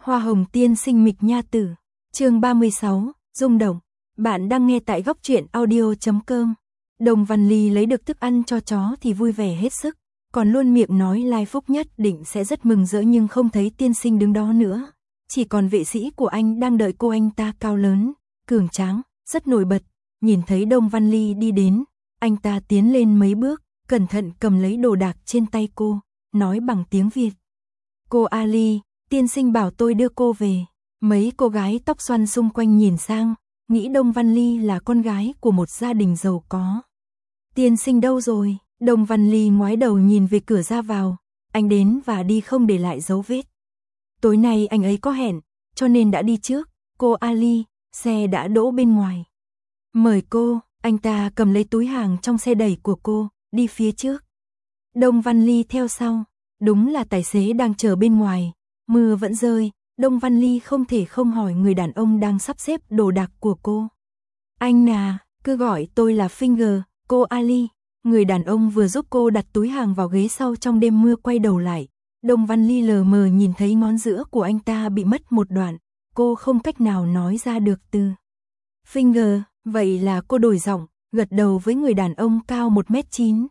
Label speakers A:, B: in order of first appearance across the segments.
A: Hoa hồng tiên sinh mịch nha tử. Chương 36, rung động. Bạn đang nghe tại góc truyện audio.com. Đồng Văn Ly lấy được thức ăn cho chó thì vui vẻ hết sức, còn luôn miệng nói Lai Phúc nhất định sẽ rất mừng rỡ, nhưng không thấy tiên sinh đứng đó nữa. Chỉ còn vệ sĩ của anh đang đợi cô. Anh ta cao lớn, cường tráng, rất nổi bật. Nhìn thấy Đồng Văn Ly đi đến, anh ta tiến lên mấy bước, cẩn thận cầm lấy đồ đạc trên tay cô, nói bằng tiếng Việt. Cô Ali, tiên sinh bảo tôi đưa cô về. Mấy cô gái tóc xoăn xung quanh nhìn sang, nghĩ Đồng Văn Ly là con gái của một gia đình giàu có. Tiên sinh đâu rồi? Đồng Văn Ly ngoái đầu nhìn về cửa ra vào. Anh đến và đi không để lại dấu vết. Tối nay anh ấy có hẹn, cho nên đã đi trước. Cô Ali, xe đã đỗ bên ngoài. Mời cô. Anh ta cầm lấy túi hàng trong xe đẩy của cô, đi phía trước. Đồng Văn Ly theo sau. Đúng là tài xế đang chờ bên ngoài. Mưa vẫn rơi. Đồng Văn Ly không thể không hỏi người đàn ông đang sắp xếp đồ đạc của cô. Anh à, cứ gọi tôi là Finger. Cô Ali. Người đàn ông vừa giúp cô đặt túi hàng vào ghế sau trong đêm mưa quay đầu lại. Đồng Văn Ly lờ mờ nhìn thấy ngón giữa của anh ta bị mất một đoạn. Cô không cách nào nói ra được từ. Finger, vậy là cô đổi giọng, gật đầu với người đàn ông cao 1m9.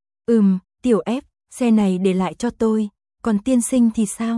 A: Tiểu F, xe này để lại cho tôi, còn tiên sinh thì sao?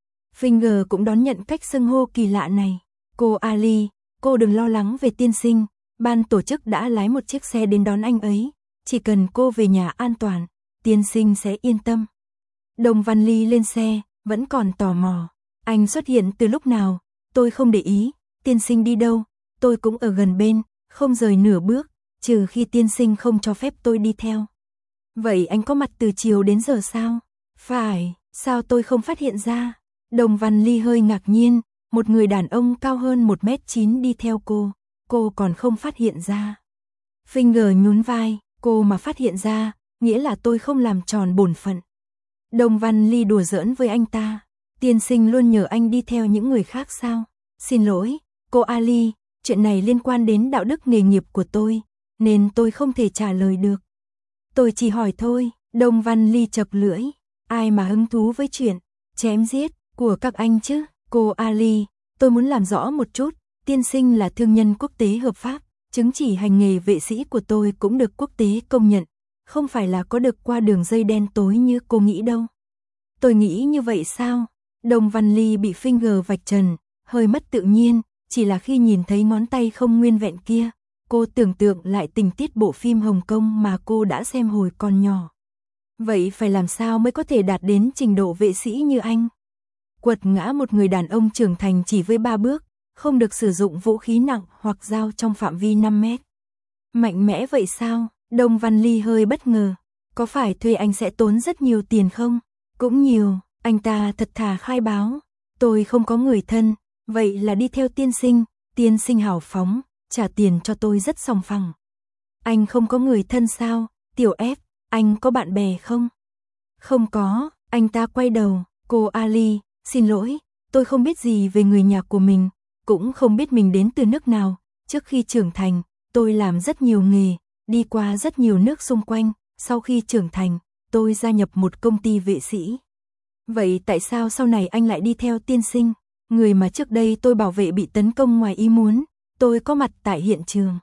A: Finger cũng đón nhận cách xưng hô kỳ lạ này. Cô Ali, cô đừng lo lắng về tiên sinh, ban tổ chức đã lái một chiếc xe đến đón anh ấy. Chỉ cần cô về nhà an toàn, tiên sinh sẽ yên tâm. Đồng Văn Ly lên xe, vẫn còn tò mò. Anh xuất hiện từ lúc nào? Tôi không để ý. Tiên sinh đi đâu? Tôi cũng ở gần bên, không rời nửa bước, trừ khi tiên sinh không cho phép tôi đi theo. Vậy anh có mặt từ chiều đến giờ sao? Phải, sao tôi không phát hiện ra? Đồng Văn Ly hơi ngạc nhiên, một người đàn ông cao hơn 1m9 đi theo cô còn không phát hiện ra. Finger nhún vai, cô mà phát hiện ra, nghĩa là tôi không làm tròn bổn phận. Đồng Văn Ly đùa giỡn với anh ta. Tiên sinh luôn nhờ anh đi theo những người khác sao? Xin lỗi, cô Ali, chuyện này liên quan đến đạo đức nghề nghiệp của tôi, nên tôi không thể trả lời được. Tôi chỉ hỏi thôi. Đồng Văn Ly chập lưỡi. Ai mà hứng thú với chuyện chém giết của các anh chứ? Cô Ali, tôi muốn làm rõ một chút. Tiên sinh là thương nhân quốc tế hợp pháp, chứng chỉ hành nghề vệ sĩ của tôi cũng được quốc tế công nhận, không phải là có được qua đường dây đen tối như cô nghĩ đâu. Tôi nghĩ như vậy sao? Đồng Văn Ly bị Finger vạch trần, hơi mất tự nhiên, chỉ là khi nhìn thấy ngón tay không nguyên vẹn kia, cô tưởng tượng lại tình tiết bộ phim Hồng Kông mà cô đã xem hồi còn nhỏ. Vậy phải làm sao mới có thể đạt đến trình độ vệ sĩ như anh? Quật ngã một người đàn ông trưởng thành chỉ với 3 bước, không được sử dụng vũ khí nặng hoặc dao trong phạm vi 5 mét. Mạnh mẽ vậy sao? Đồng Văn Ly hơi bất ngờ. Có phải thuê anh sẽ tốn rất nhiều tiền không? Cũng nhiều, anh ta thật thà khai báo. Tôi không có người thân, vậy là đi theo tiên sinh hào phóng, trả tiền cho tôi rất sòng phẳng. Anh không có người thân sao? Tiểu F, anh có bạn bè không? Không có, anh ta quay đầu. Cô Ali, xin lỗi, tôi không biết gì về người nhà của mình, cũng không biết mình đến từ nước nào. Trước khi trưởng thành, tôi làm rất nhiều nghề, đi qua rất nhiều nước xung quanh. Sau khi trưởng thành, tôi gia nhập một công ty vệ sĩ. Vậy tại sao sau này anh lại đi theo tiên sinh? Người mà trước đây tôi bảo vệ bị tấn công ngoài ý muốn, tôi có mặt tại hiện trường.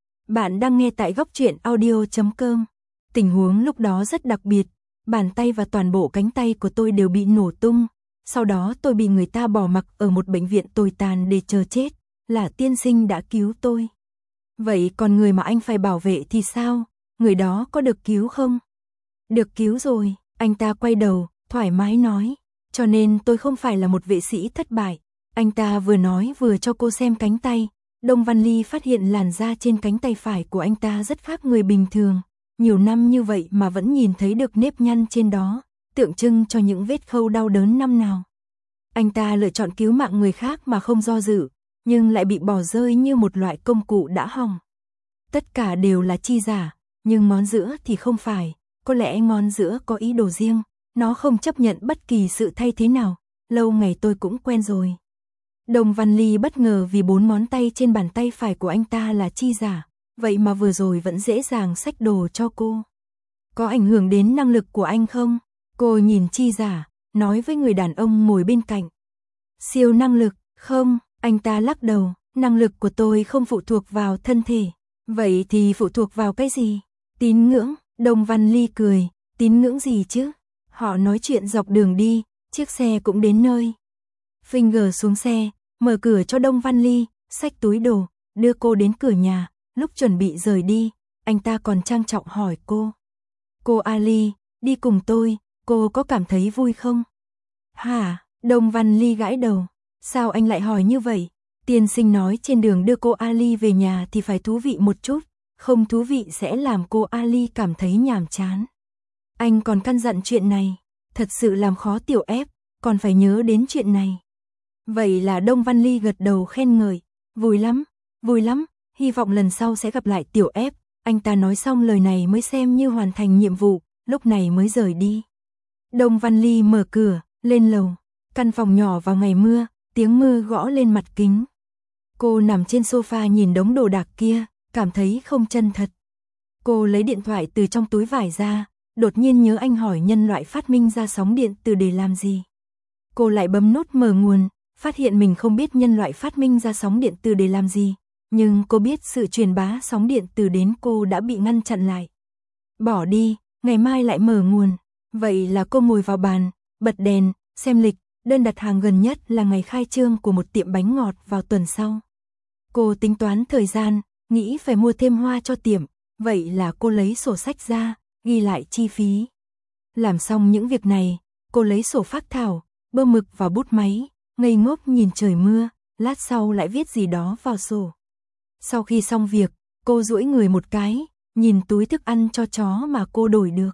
A: Bạn đang nghe tại góc truyện audio.com. Tình huống lúc đó rất đặc biệt, bàn tay và toàn bộ cánh tay của tôi đều bị nổ tung. Sau đó tôi bị người ta bỏ mặc ở một bệnh viện tồi tàn để chờ chết, là tiên sinh đã cứu tôi. Vậy còn người mà anh phải bảo vệ thì sao? Người đó có được cứu không? Được cứu rồi, anh ta quay đầu, thoải mái nói. Cho nên tôi không phải là một vệ sĩ thất bại. Anh ta vừa nói vừa cho cô xem cánh tay. Đồng Văn Ly phát hiện làn da trên cánh tay phải của anh ta rất khác người bình thường. Nhiều năm như vậy mà vẫn nhìn thấy được nếp nhăn trên đó, tượng trưng cho những vết khâu đau đớn năm nào. Anh ta lựa chọn cứu mạng người khác mà không do dự, nhưng lại bị bỏ rơi như một loại công cụ đã hỏng. Tất cả đều là chi giả, nhưng ngón giữa thì không phải. Có lẽ ngón giữa có ý đồ riêng, nó không chấp nhận bất kỳ sự thay thế nào. Lâu ngày tôi cũng quen rồi. Đồng Văn Ly bất ngờ vì 4 ngón tay trên bàn tay phải của anh ta là chi giả, vậy mà vừa rồi vẫn dễ dàng xách đồ cho cô. Có ảnh hưởng đến năng lực của anh không? Cô nhìn chi giả, nói với người đàn ông ngồi bên cạnh. Siêu năng lực, không, anh ta lắc đầu, năng lực của tôi không phụ thuộc vào thân thể. Vậy thì phụ thuộc vào cái gì? Tín ngưỡng, Đông Văn Ly cười, tín ngưỡng gì chứ? Họ nói chuyện dọc đường đi, chiếc xe cũng đến nơi. Finger xuống xe, mở cửa cho Đông Văn Ly, xách túi đồ, đưa cô đến cửa nhà, lúc chuẩn bị rời đi, anh ta còn trang trọng hỏi cô. Cô Ali, đi cùng tôi, cô có cảm thấy vui không? Hả? Đông Văn Ly gãi đầu, sao anh lại hỏi như vậy? Tiên sinh nói trên đường đưa cô Ali về nhà thì phải thú vị một chút, không thú vị sẽ làm cô Ali cảm thấy nhàm chán. Anh còn căn dặn chuyện này, thật sự làm khó Tiểu Ép, còn phải nhớ đến chuyện này. Vậy là Đông Văn Ly gật đầu khen ngợi, vui lắm, hy vọng lần sau sẽ gặp lại Tiểu Ép. Anh ta nói xong lời này mới xem như hoàn thành nhiệm vụ, lúc này mới rời đi. Đông Văn Ly mở cửa, lên lầu, căn phòng nhỏ vào ngày mưa, tiếng mưa gõ lên mặt kính. Cô nằm trên sofa nhìn đống đồ đạc kia, cảm thấy không chân thật. Cô lấy điện thoại từ trong túi vải ra, đột nhiên nhớ anh hỏi nhân loại phát minh ra sóng điện từ để làm gì. Cô lại bấm nút mở nguồn, phát hiện mình không biết nhân loại phát minh ra sóng điện từ để làm gì, nhưng cô biết sự truyền bá sóng điện từ đến cô đã bị ngăn chặn lại. Bỏ đi, ngày mai lại mở nguồn. Vậy là cô ngồi vào bàn, bật đèn, xem lịch, đơn đặt hàng gần nhất là ngày khai trương của một tiệm bánh ngọt vào tuần sau. Cô tính toán thời gian, nghĩ phải mua thêm hoa cho tiệm, vậy là cô lấy sổ sách ra, ghi lại chi phí. Làm xong những việc này, cô lấy sổ phác thảo, bơ mực và bút máy, ngây ngốc nhìn trời mưa, lát sau lại viết gì đó vào sổ. Sau khi xong việc, cô duỗi người một cái, nhìn túi thức ăn cho chó mà cô đổi được.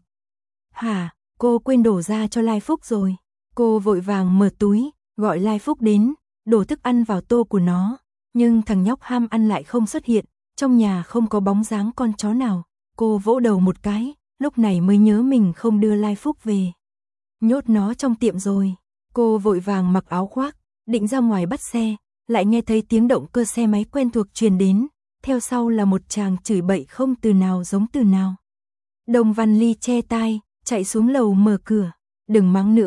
A: Hả, cô quên đổ ra cho Lai Phúc rồi. Cô vội vàng mở túi, gọi Lai Phúc đến, đổ thức ăn vào tô của nó. Nhưng thằng nhóc ham ăn lại không xuất hiện, trong nhà không có bóng dáng con chó nào. Cô vỗ đầu một cái, lúc này mới nhớ mình không đưa Lai Phúc về. Nhốt nó trong tiệm rồi. Cô vội vàng mặc áo khoác, định ra ngoài bắt xe, lại nghe thấy tiếng động cơ xe máy quen thuộc truyền đến, theo sau là một chàng chửi bậy không từ nào giống từ nào. Đông Văn Ly che tai, chạy xuống lầu mở cửa, đừng mắng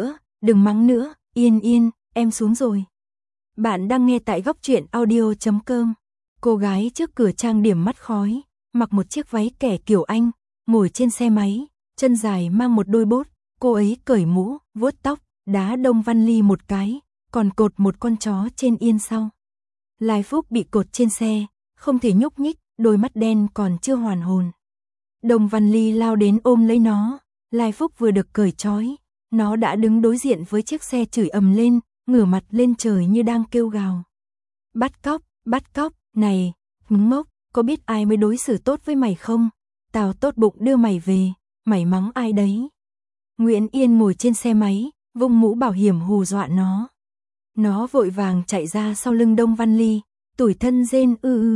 A: nữa, Yên, em xuống rồi. Bạn đang nghe tại góc truyện audio.com. Cô gái trước cửa trang điểm mắt khói, mặc một chiếc váy kẻ kiểu Anh, ngồi trên xe máy, chân dài mang một đôi bốt, cô ấy cởi mũ, vuốt tóc, đá Đông Văn Ly một cái, còn cột một con chó trên yên sau. Lai Phúc bị cột trên xe, không thể nhúc nhích, đôi mắt đen còn chưa hoàn hồn. Đông Văn Ly lao đến ôm lấy nó, Lai Phúc vừa được cởi trói, nó đã đứng đối diện với chiếc xe chửi ầm lên, ngửa mặt lên trời như đang kêu gào. Bắt cóc, này, ngốc, có biết ai mới đối xử tốt với mày không? Tao tốt bụng đưa mày về, mày mắng ai đấy? Nguyễn Yên ngồi trên xe máy, vung mũ bảo hiểm hù dọa nó. Nó vội vàng chạy ra sau lưng Đông Văn Ly, tủi thân rên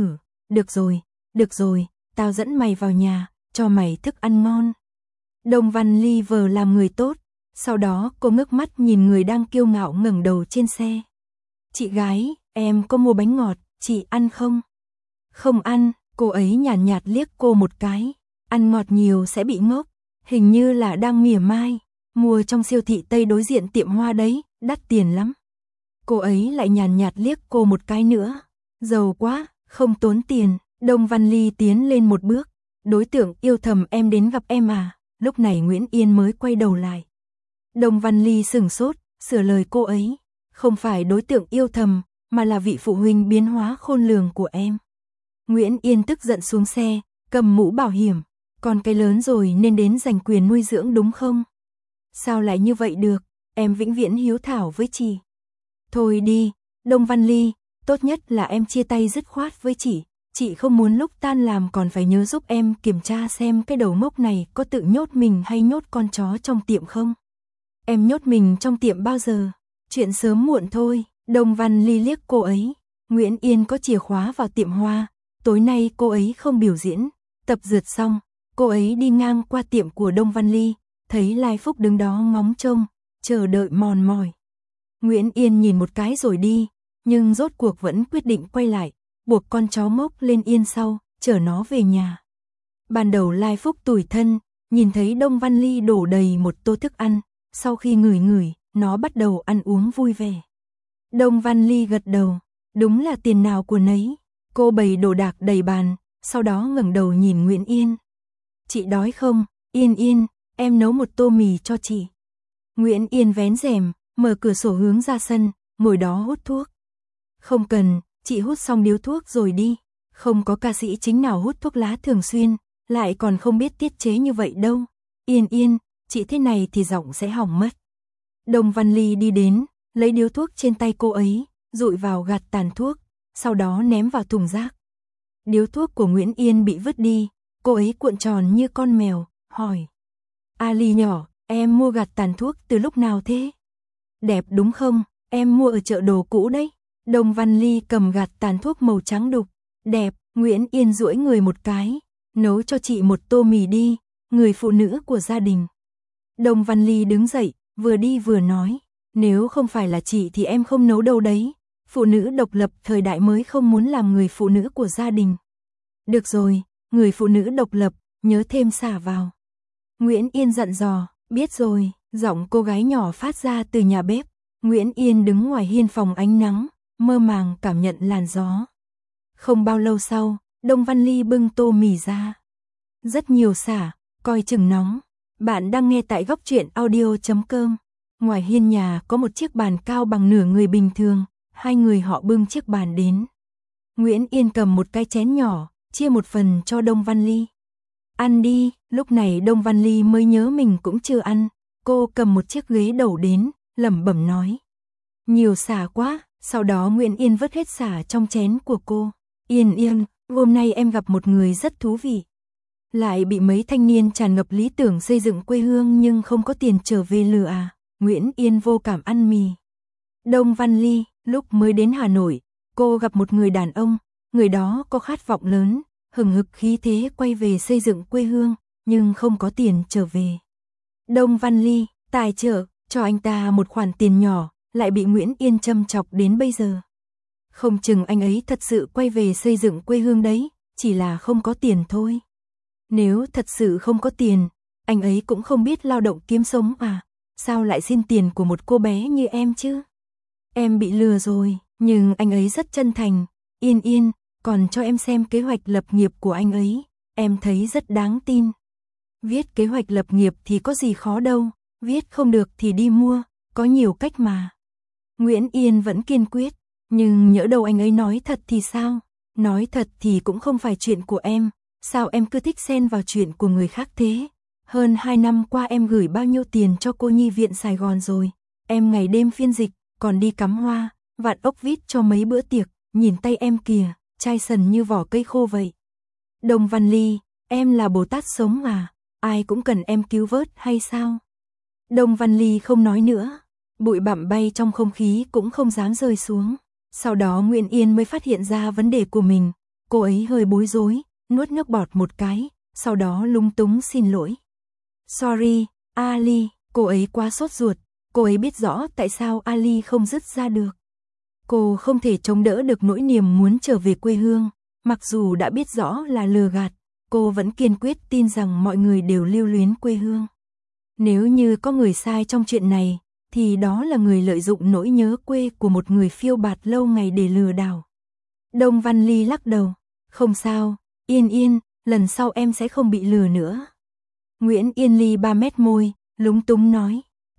A: được rồi, tao dẫn mày vào nhà, cho mày thức ăn ngon. Đông Văn Ly vờ làm người tốt, sau đó cô ngước mắt nhìn người đang kiêu ngạo ngẩng đầu trên xe. Chị gái, em có mua bánh ngọt, chị ăn không? Không ăn, cô ấy nhàn nhạt liếc cô một cái, ăn ngọt nhiều sẽ bị ngốc, hình như là đang mỉa mai, mua trong siêu thị Tây đối diện tiệm hoa đấy, đắt tiền lắm. Cô ấy lại nhàn nhạt liếc cô một cái nữa, giàu quá, không tốn tiền. Đông Văn Ly tiến lên một bước, đối tượng yêu thầm em đến gặp em à, lúc này Nguyễn Yên mới quay đầu lại. Đông Văn Ly sửng sốt, sửa lời cô ấy, không phải đối tượng yêu thầm, mà là vị phụ huynh biến hóa khôn lường của em. Nguyễn Yên tức giận xuống xe, cầm mũ bảo hiểm, con cái lớn rồi nên đến giành quyền nuôi dưỡng đúng không? Sao lại như vậy được, em vĩnh viễn hiếu thảo với chị. Thôi đi, Đông Văn Ly, tốt nhất là em chia tay dứt khoát với chị không muốn lúc tan làm còn phải nhớ giúp em kiểm tra xem cái đầu ngốc này có tự nhốt mình hay nhốt con chó trong tiệm không. Em nhốt mình trong tiệm bao giờ? Chuyện sớm muộn thôi. Đông Văn Ly liếc cô ấy. Nguyễn Yên có chìa khóa vào tiệm hoa, tối nay cô ấy không biểu diễn. Tập dượt xong, cô ấy đi ngang qua tiệm của Đông Văn Ly, thấy Lai Phúc đứng đó ngóng trông, chờ đợi mòn mỏi. Nguyễn Yên nhìn một cái rồi đi, nhưng rốt cuộc vẫn quyết định quay lại, buộc con chó mốc lên yên sau, chở nó về nhà. Ban đầu Lai Phúc tủi thân, nhìn thấy Đông Văn Ly đổ đầy một tô thức ăn, sau khi ngửi, nó bắt đầu ăn uống vui vẻ. Đông Văn Ly gật đầu, đúng là tiền nào của nấy. Cô bày đồ đạc đầy bàn, sau đó ngẩng đầu nhìn Nguyễn Yên. Chị đói không? Yên Yên, em nấu một tô mì cho chị. Nguyễn Yên vén rèm, mở cửa sổ hướng ra sân, ngồi đó hút thuốc. Không cần, chị hút xong điếu thuốc rồi đi. Không có ca sĩ chính nào hút thuốc lá thường xuyên, lại còn không biết tiết chế như vậy đâu. Yên Yên, chị thế này thì giọng sẽ hỏng mất. Đông Văn Ly đi đến, lấy điếu thuốc trên tay cô ấy, dụi vào gạt tàn thuốc, sau đó ném vào thùng rác. Điếu thuốc của Nguyễn Yên bị vứt đi, cô ấy cuộn tròn như con mèo, hỏi. Ali nhỏ, em mua gạt tàn thuốc từ lúc nào thế? Đẹp đúng không? Em mua ở chợ đồ cũ đấy. Đông Văn Ly cầm gạt tàn thuốc màu trắng đục. Đẹp, Nguyễn Yên duỗi người một cái. Nấu cho chị một tô mì đi, người phụ nữ của gia đình. Đông Văn Ly đứng dậy, vừa đi vừa nói. Nếu không phải là chị thì em không nấu đâu đấy. Phụ nữ độc lập thời đại mới không muốn làm người phụ nữ của gia đình. Được rồi, người phụ nữ độc lập, nhớ thêm xả vào. Nguyễn Yên dặn dò, biết rồi, giọng cô gái nhỏ phát ra từ nhà bếp. Nguyễn Yên đứng ngoài hiên phòng ánh nắng, mơ màng cảm nhận làn gió. Không bao lâu sau, Đông Văn Ly bưng tô mì ra. Rất nhiều xả, coi chừng nóng. Bạn đang nghe tại góc truyện audio.com. Ngoài hiên nhà có một chiếc bàn cao bằng nửa người bình thường, hai người họ bưng chiếc bàn đến. Nguyễn Yên cầm một cái chén nhỏ, chia một phần cho Đông Văn Ly. Ăn đi, lúc này Đông Văn Ly mới nhớ mình cũng chưa ăn. Cô cầm một chiếc ghế đầu đến, lẩm bẩm nói. Nhiều xả quá, sau đó Nguyễn Yên vớt hết xả trong chén của cô. Yên Yên, hôm nay em gặp một người rất thú vị. Lại bị mấy thanh niên tràn ngập lý tưởng xây dựng quê hương nhưng không có tiền trở về lừa à? Nguyễn Yên vô cảm ăn mì. Đông Văn Ly, lúc mới đến Hà Nội, cô gặp một người đàn ông, người đó có khát vọng lớn, hừng hực khí thế quay về xây dựng quê hương, nhưng không có tiền trở về. Đông Văn Ly, tài trợ, cho anh ta một khoản tiền nhỏ, lại bị Nguyễn Yên châm chọc đến bây giờ. Không chừng anh ấy thật sự quay về xây dựng quê hương đấy, chỉ là không có tiền thôi. Nếu thật sự không có tiền, anh ấy cũng không biết lao động kiếm sống à, sao lại xin tiền của một cô bé như em chứ? Em bị lừa rồi, nhưng anh ấy rất chân thành. Yên Yên, còn cho em xem kế hoạch lập nghiệp của anh ấy, em thấy rất đáng tin. Viết kế hoạch lập nghiệp thì có gì khó đâu, viết không được thì đi mua, có nhiều cách mà. Nguyễn Yên vẫn kiên quyết, nhưng nhỡ đâu anh ấy nói thật thì sao? Nói thật thì cũng không phải chuyện của em, sao em cứ thích xen vào chuyện của người khác thế? Hơn 2 năm qua em gửi bao nhiêu tiền cho cô nhi viện Sài Gòn rồi, em ngày đêm phiên dịch, còn đi cắm hoa, vặn ốc vít cho mấy bữa tiệc, nhìn tay em kìa, chai sần như vỏ cây khô vậy. Đông Văn Ly, em là Bồ Tát sống à, ai cũng cần em cứu vớt hay sao? Đông Văn Ly không nói nữa, bụi bặm bay trong không khí cũng không dám rơi xuống. Sau đó Nguyễn Yên mới phát hiện ra vấn đề của mình, cô ấy hơi bối rối, nuốt nước bọt một cái, sau đó lúng túng xin lỗi. Sorry, Ali, cô ấy quá sốt ruột, cô ấy biết rõ tại sao Ali không dứt ra được. Cô không thể chống đỡ được nỗi niềm muốn trở về quê hương, mặc dù đã biết rõ là lừa gạt, cô vẫn kiên quyết tin rằng mọi người đều lưu luyến quê hương. Nếu như có người sai trong chuyện này, thì đó là người lợi dụng nỗi nhớ quê của một người phiêu bạt lâu ngày để lừa đảo. Đông Văn Ly lắc đầu, không sao, Yên Yên, lần sau em sẽ không bị lừa nữa. Nguyễn Yên Ly 3 mét môi, lúng túng nói,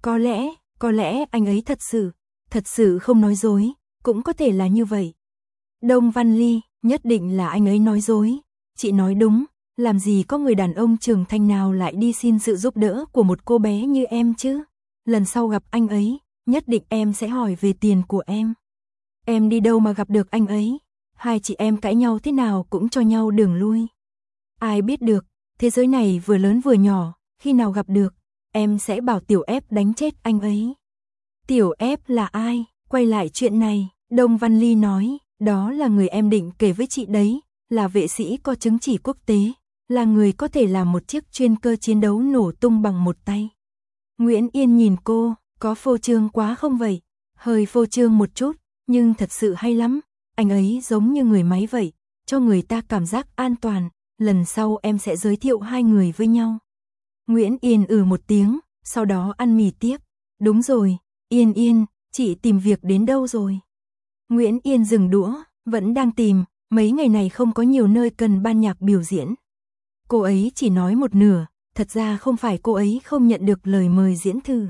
A: có lẽ anh ấy thật sự không nói dối, cũng có thể là như vậy. Đông Văn Ly, nhất định là anh ấy nói dối, chị nói đúng, làm gì có người đàn ông trưởng thành nào lại đi xin sự giúp đỡ của một cô bé như em chứ. Lần sau gặp anh ấy, nhất định em sẽ hỏi về tiền của em. Em đi đâu mà gặp được anh ấy, hai chị em cãi nhau thế nào cũng cho nhau đường lui. Ai biết được, thế giới này vừa lớn vừa nhỏ, khi nào gặp được, em sẽ bảo Tiểu Ép đánh chết anh ấy. Tiểu Ép là ai? Quay lại chuyện này, Đông Văn Ly nói, đó là người em định kể với chị đấy, là vệ sĩ có chứng chỉ quốc tế, là người có thể làm một chiếc chuyên cơ chiến đấu nổ tung bằng một tay. Nguyễn Yên nhìn cô, có phô trương quá không vậy? Hơi phô trương một chút, nhưng thật sự hay lắm, anh ấy giống như người máy vậy, cho người ta cảm giác an toàn, lần sau em sẽ giới thiệu hai người với nhau. Nguyễn Yên một tiếng, sau đó ăn mì tiếp. Đúng rồi, Yên Yên, chị tìm việc đến đâu rồi? Nguyễn Yên dừng đũa, vẫn đang tìm, mấy ngày này không có nhiều nơi cần ban nhạc biểu diễn. Cô ấy chỉ nói một nửa, thật ra không phải cô ấy không nhận được lời mời diễn thử.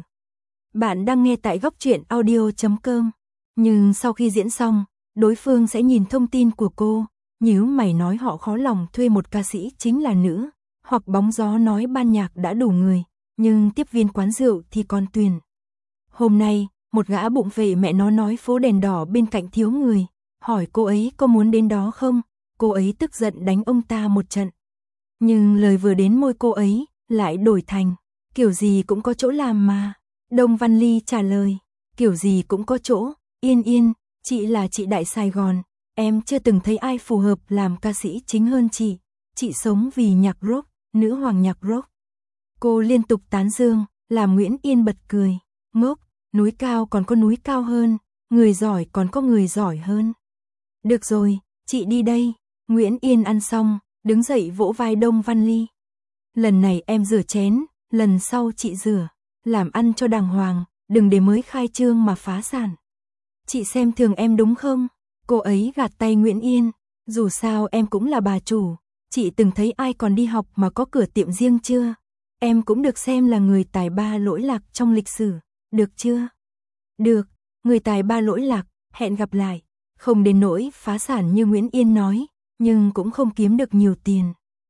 A: Bạn đang nghe tại góc truyện audio.com. Nhưng sau khi diễn xong, đối phương sẽ nhìn thông tin của cô, nhíu mày nói họ khó lòng thuê một ca sĩ chính là nữ, hoặc bóng gió nói ban nhạc đã đủ người, nhưng tiếp viên quán rượu thì còn tuyển. Hôm nay, một gã bụng vệ mẹ nó nói phố đèn đỏ bên cạnh thiếu người, hỏi cô ấy có muốn đến đó không, cô ấy tức giận đánh ông ta một trận. Nhưng lời vừa đến môi cô ấy, lại đổi thành, kiểu gì cũng có chỗ làm mà. Đông Văn Ly trả lời, kiểu gì cũng có chỗ, Yên Yên, chị là chị Đại Sài Gòn, em chưa từng thấy ai phù hợp làm ca sĩ chính hơn chị sống vì nhạc rock, nữ hoàng nhạc rock. Cô liên tục tán dương, làm Nguyễn Yên bật cười, ngốc, núi cao còn có núi cao hơn, người giỏi còn có người giỏi hơn. Được rồi, chị đi đây. Nguyễn Yên ăn xong, đứng dậy vỗ vai Đông Văn Ly. Lần này em rửa chén, lần sau chị rửa, làm ăn cho đàng hoàng, đừng để mới khai trương mà phá sản. Chị xem thường em đúng không? Cô ấy gạt tay Nguyễn Yên, dù sao em cũng là bà chủ, chị từng thấy ai còn đi học mà có cửa tiệm riêng chưa? Em cũng được xem là người tài ba lỗi lạc trong lịch sử, được chưa? Được, người tài ba lỗi lạc, hẹn gặp lại. Không đến nỗi phá sản như Nguyễn Yên nói, nhưng cũng không kiếm được nhiều tiền.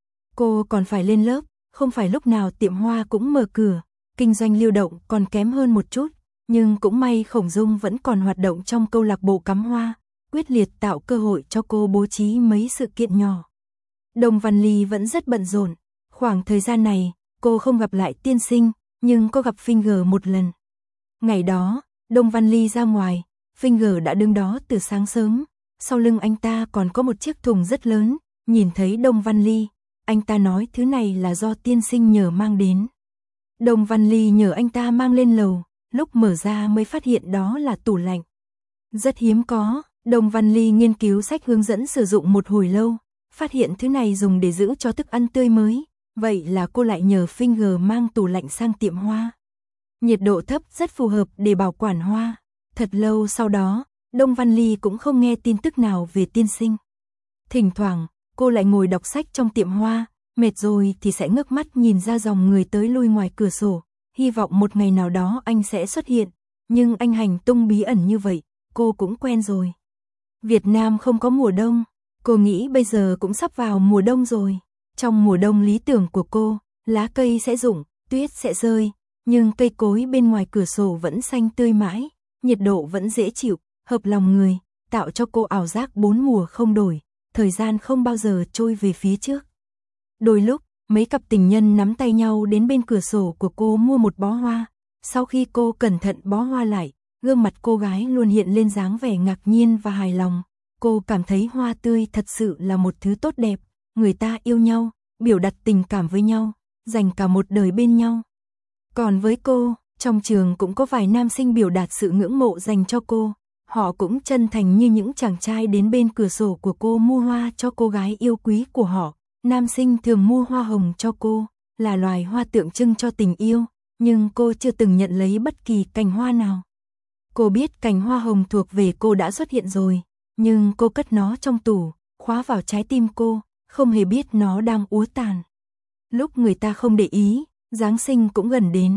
A: Cô còn phải lên lớp, không phải lúc nào tiệm hoa cũng mở cửa, kinh doanh lưu động còn kém hơn một chút, nhưng cũng may Khổng Dung vẫn còn hoạt động trong câu lạc bộ cắm hoa, quyết liệt tạo cơ hội cho cô bố trí mấy sự kiện nhỏ. Đông Văn Ly vẫn rất bận rộn, khoảng thời gian này, cô không gặp lại tiên sinh, nhưng cô gặp Finger một lần. Ngày đó, Đông Văn Ly ra ngoài, Finger đã đứng đó từ sáng sớm, sau lưng anh ta còn có một chiếc thùng rất lớn, nhìn thấy Đông Văn Ly, anh ta nói thứ này là do tiên sinh nhờ mang đến. Đông Văn Ly nhờ anh ta mang lên lầu, lúc mở ra mới phát hiện đó là tủ lạnh. Rất hiếm có, Đông Văn Ly nghiên cứu sách hướng dẫn sử dụng một hồi lâu, phát hiện thứ này dùng để giữ cho thức ăn tươi mới, vậy là cô lại nhờ Finger mang tủ lạnh sang tiệm hoa. Nhiệt độ thấp rất phù hợp để bảo quản hoa. Thật lâu sau đó, Đông Văn Ly cũng không nghe tin tức nào về tiên sinh. Thỉnh thoảng, cô lại ngồi đọc sách trong tiệm hoa, mệt rồi thì sẽ ngước mắt nhìn ra dòng người tới lui ngoài cửa sổ, hy vọng một ngày nào đó anh sẽ xuất hiện, nhưng anh hành tung bí ẩn như vậy, cô cũng quen rồi. Việt Nam không có mùa đông, cô nghĩ bây giờ cũng sắp vào mùa đông rồi. Trong mùa đông lý tưởng của cô, lá cây sẽ rụng, tuyết sẽ rơi, nhưng cây cối bên ngoài cửa sổ vẫn xanh tươi mãi, nhiệt độ vẫn dễ chịu, hợp lòng người, tạo cho cô ảo giác bốn mùa không đổi, thời gian không bao giờ trôi về phía trước. Đôi lúc, mấy cặp tình nhân nắm tay nhau đến bên cửa sổ của cô mua một bó hoa, sau khi cô cẩn thận bó hoa lại, gương mặt cô gái luôn hiện lên dáng vẻ ngạc nhiên và hài lòng. Cô cảm thấy hoa tươi thật sự là một thứ tốt đẹp, người ta yêu nhau, biểu đạt tình cảm với nhau, dành cả một đời bên nhau. Còn với cô, trong trường cũng có vài nam sinh biểu đạt sự ngưỡng mộ dành cho cô, họ cũng chân thành như những chàng trai đến bên cửa sổ của cô mua hoa cho cô gái yêu quý của họ. Nam sinh thường mua hoa hồng cho cô, là loài hoa tượng trưng cho tình yêu, nhưng cô chưa từng nhận lấy bất kỳ cành hoa nào. Cô biết cành hoa hồng thuộc về cô đã xuất hiện rồi, nhưng cô cất nó trong tủ, khóa vào trái tim cô, không hề biết nó đang úa tàn. Lúc người ta không để ý, Giáng sinh cũng gần đến.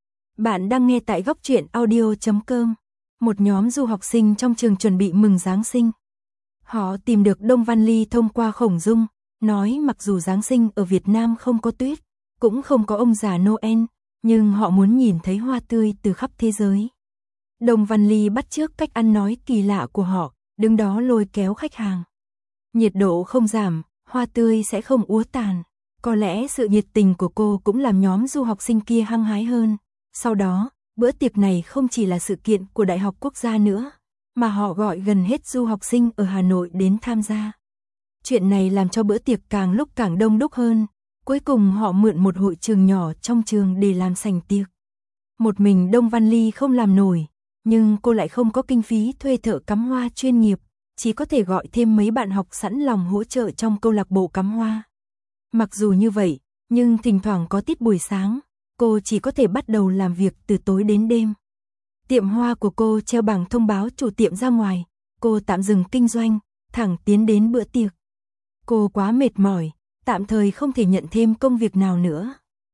A: Bạn đang nghe tại góc truyện audio.com. Một nhóm du học sinh trong trường chuẩn bị mừng Giáng sinh. Họ tìm được Đông Văn Ly thông qua Khổng Dung, nói mặc dù Giáng sinh ở Việt Nam không có tuyết, cũng không có ông già Noel, nhưng họ muốn nhìn thấy hoa tươi từ khắp thế giới. Đông Văn Ly bắt chước cách ăn nói kỳ lạ của họ, đứng đó lôi kéo khách hàng. Nhiệt độ không giảm, hoa tươi sẽ không úa tàn. Có lẽ sự nhiệt tình của cô cũng làm nhóm du học sinh kia hăng hái hơn. Sau đó, bữa tiệc này không chỉ là sự kiện của Đại học Quốc gia nữa, mà họ gọi gần hết du học sinh ở Hà Nội đến tham gia. Chuyện này làm cho bữa tiệc càng lúc càng đông đúc hơn. Cuối cùng họ mượn một hội trường nhỏ trong trường để làm sảnh tiệc. Một mình Đông Văn Ly không làm nổi, nhưng cô lại không có kinh phí thuê thợ cắm hoa chuyên nghiệp, chỉ có thể gọi thêm mấy bạn học sẵn lòng hỗ trợ trong câu lạc bộ cắm hoa. Mặc dù như vậy, nhưng thỉnh thoảng có tiết buổi sáng, cô chỉ có thể bắt đầu làm việc từ tối đến đêm. Tiệm hoa của cô treo bảng thông báo chủ tiệm ra ngoài, cô tạm dừng kinh doanh, thẳng tiến đến bữa tiệc. Cô quá mệt mỏi, tạm thời không thể nhận thêm công việc nào nữa.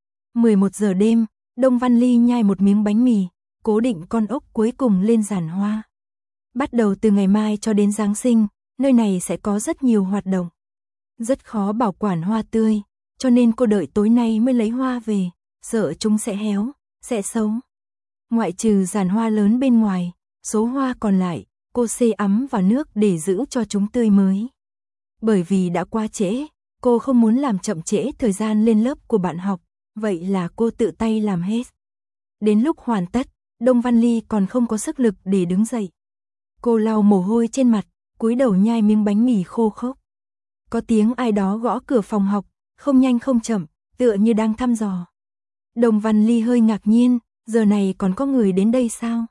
A: 11 giờ đêm, Đông Văn Ly nhai một miếng bánh mì, cố định con ốc cuối cùng lên giàn hoa. Bắt đầu từ ngày mai cho đến Giáng sinh, nơi này sẽ có rất nhiều hoạt động. Rất khó bảo quản hoa tươi, cho nên cô đợi tối nay mới lấy hoa về, sợ chúng sẽ héo, sẽ xấu. Ngoại trừ giàn hoa lớn bên ngoài, số hoa còn lại, cô xê ấm vào nước để giữ cho chúng tươi mới. Bởi vì đã quá trễ, cô không muốn làm chậm trễ thời gian lên lớp của bạn học, vậy là cô tự tay làm hết. Đến lúc hoàn tất, Đông Văn Ly còn không có sức lực để đứng dậy. Cô lau mồ hôi trên mặt, cúi đầu nhai miếng bánh mì khô khốc. Có tiếng ai đó gõ cửa phòng học, không nhanh không chậm, tựa như đang thăm dò. Đông Văn Ly hơi ngạc nhiên, giờ này còn có người đến đây sao?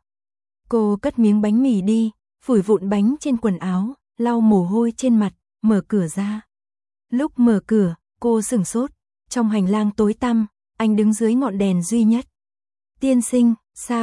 A: Cô cất miếng bánh mì đi, phủi vụn bánh trên quần áo, lau mồ hôi trên mặt, mở cửa ra. Lúc mở cửa, cô sửng sốt, trong hành lang tối tăm, anh đứng dưới ngọn đèn duy nhất. Tiên sinh,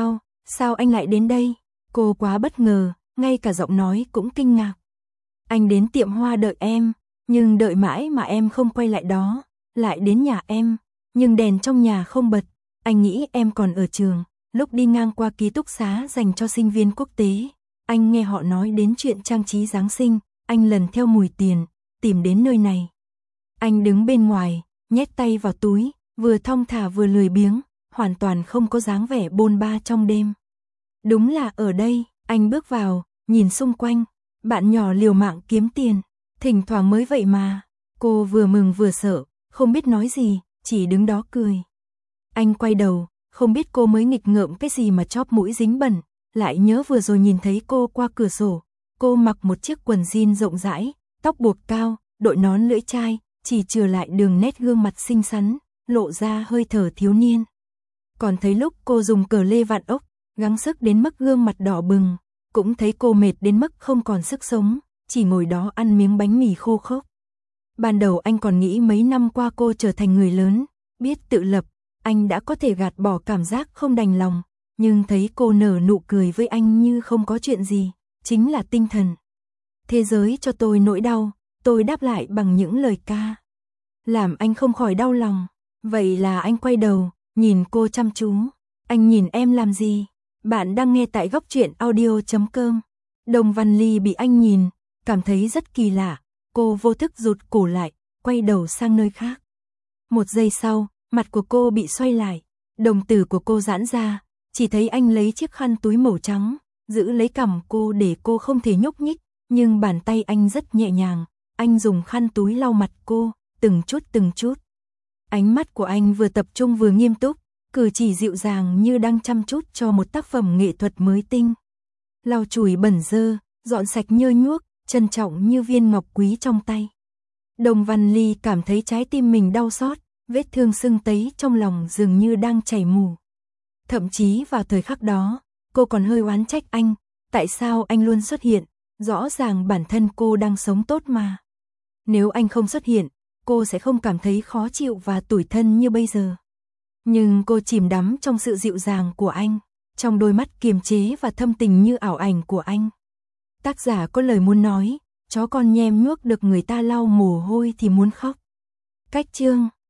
A: sao anh lại đến đây? Cô quá bất ngờ, ngay cả giọng nói cũng kinh ngạc. Anh đến tiệm hoa đợi em, nhưng đợi mãi mà em không quay lại đó, lại đến nhà em, nhưng đèn trong nhà không bật, anh nghĩ em còn ở trường. Lúc đi ngang qua ký túc xá dành cho sinh viên quốc tế, anh nghe họ nói đến chuyện trang trí Giáng sinh, anh lần theo mùi tiền, tìm đến nơi này. Anh đứng bên ngoài, nhét tay vào túi, vừa thong thả vừa lười biếng, hoàn toàn không có dáng vẻ bôn ba trong đêm. Đúng là ở đây, anh bước vào, nhìn xung quanh, bạn nhỏ liều mạng kiếm tiền, thỉnh thoảng mới vậy mà. Cô vừa mừng vừa sợ, không biết nói gì, chỉ đứng đó cười. Anh quay đầu, không biết cô mới nghịch ngợm cái gì mà chóp mũi dính bẩn, lại nhớ vừa rồi nhìn thấy cô qua cửa sổ. Cô mặc một chiếc quần jean rộng rãi, tóc buộc cao, đội nón lưỡi chai, chỉ chừa lại đường nét gương mặt xinh xắn, lộ ra hơi thở thiếu niên. Còn thấy lúc cô dùng cờ lê vặn ốc, gắng sức đến mức gương mặt đỏ bừng, cũng thấy cô mệt đến mức không còn sức sống, chỉ ngồi đó ăn miếng bánh mì khô khốc. Ban đầu anh còn nghĩ mấy năm qua cô trở thành người lớn, biết tự lập, anh đã có thể gạt bỏ cảm giác không đành lòng, nhưng thấy cô nở nụ cười với anh như không có chuyện gì, chính là tinh thần. Thế giới cho tôi nỗi đau, tôi đáp lại bằng những lời ca. Làm anh không khỏi đau lòng, vậy là anh quay đầu, nhìn cô chăm chú. Anh nhìn em làm gì? Bạn đang nghe tại Góc Truyện Audio.com. Đông Văn Ly bị anh nhìn, cảm thấy rất kỳ lạ, cô vô thức rụt cổ lại, quay đầu sang nơi khác. Một giây sau, mặt của cô bị xoay lại, đồng tử của cô giãn ra, chỉ thấy anh lấy chiếc khăn túi màu trắng, giữ lấy cằm cô để cô không thể nhúc nhích, nhưng bàn tay anh rất nhẹ nhàng, anh dùng khăn túi lau mặt cô, từng chút. Ánh mắt của anh vừa tập trung vừa nghiêm túc, cử chỉ dịu dàng như đang chăm chút cho một tác phẩm nghệ thuật mới tinh. Lau chùi bẩn dơ, dọn sạch nhơ nhuốc, trân trọng như viên ngọc quý trong tay. Đông Văn Ly cảm thấy trái tim mình đau xót, vết thương sưng tấy trong lòng dường như đang chảy mù. Thậm chí vào thời khắc đó, cô còn hơi oán trách anh, tại sao anh luôn xuất hiện, rõ ràng bản thân cô đang sống tốt mà. Nếu anh không xuất hiện, cô sẽ không cảm thấy khó chịu và tủi thân như bây giờ. Nhưng cô chìm đắm trong sự dịu dàng của anh, trong đôi mắt kiềm chế và thâm tình như ảo ảnh của anh. Tác giả có lời muốn nói, chó con nhem nhuốc được người ta lau mồ hôi thì muốn khóc. Cách chương